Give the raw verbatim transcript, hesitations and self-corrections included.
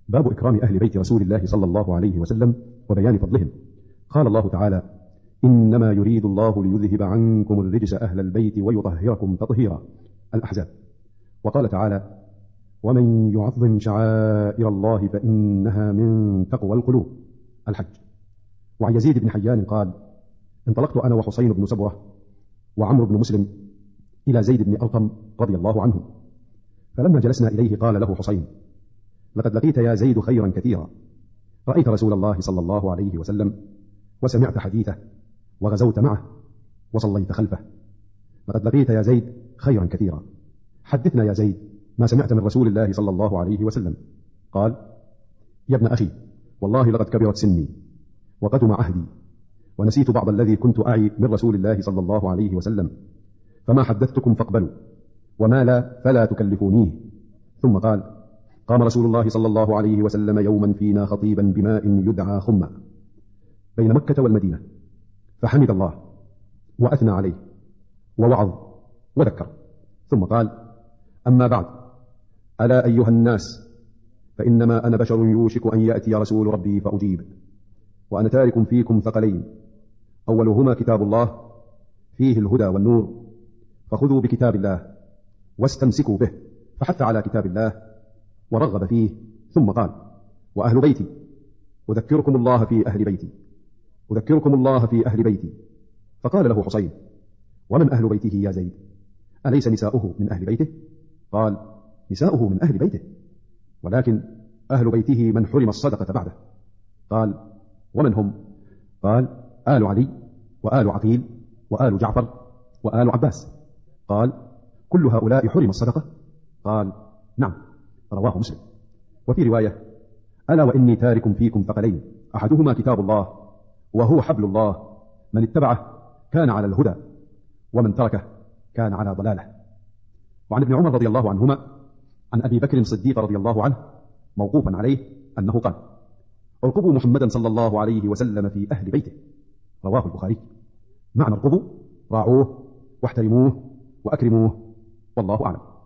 باب إكرام أهل بيت رسول الله صلى الله عليه وسلم وبيان فضلهم. قال الله تعالى: إنما يريد الله ليذهب عنكم الرجس أهل البيت ويطهركم تطهيرا. الأحزاب. وقال تعالى: ومن يعظم شعائر الله فإنها من تقوى القلوب. الحج. وعن يزيد بن حيان قال: انطلقت أنا وحسين بن سبرة وعمرو بن مسلم إلى زيد بن أرقم رضي الله عنه، فلما جلسنا إليه قال له حسين: لقد لقيت يا زيد خيرا كثيرا، رأيت رسول الله صلى الله عليه وسلم وسمعت حديثه وغزوت معه وصليت خلفه. لقد لقيت يا زيد خيرا كثيرا، حدثنا يا زيد ما سمعت من رسول الله صلى الله عليه وسلم. قال: يا ابن أخي، والله لقد كبرت سني وقدم عهدي ونسيت بعض الذي كنت أعي من رسول الله صلى الله عليه وسلم، فما حدثتكم فاقبلوا، وما لا فلا تكلفونيه. ثم قال: قام رسول الله صلى الله عليه وسلم يوما فينا خطيبا بماء يدعى خمة بين مكة والمدينة، فحمد الله وأثنى عليه ووعظ وذكر، ثم قال: أما بعد، ألا أيها الناس، فإنما أنا بشر يوشك أن يأتي رسول ربي فأجيب، وأنا تارك فيكم ثقلين، أولهما كتاب الله فيه الهدى والنور، فخذوا بكتاب الله واستمسكوا به. فحث على كتاب الله ورغب فيه، ثم قال: وأهل بيتي، أذكركم الله في أهل بيتي، أذكركم الله في أهل بيتي. فقال له حسين: ومن أهل بيته يا زيد؟ أليس نساؤه من أهل بيته؟ قال: نساؤه من أهل بيته، ولكن أهل بيته من حرم الصدقة بعده. قال: ومن هم؟ قال: آل علي وآل عقيل وآل جعفر وآل عباس. قال: كل هؤلاء حرم الصدقة؟ قال: نعم. رواه مسلم. وفي رواية: ألا وإني تارك فيكم ثقلين، أحدهما كتاب الله وهو حبل الله، من اتبعه كان على الهدى ومن تركه كان على ضلاله. وعن ابن عمر رضي الله عنهما عن أبي بكر الصديق رضي الله عنه موقوفا عليه أنه قال: ارقبوا محمدا صلى الله عليه وسلم في أهل بيته. رواه البخاري. معنى ارقبوا: راعوه واحترموه وأكرموه، والله أعلم.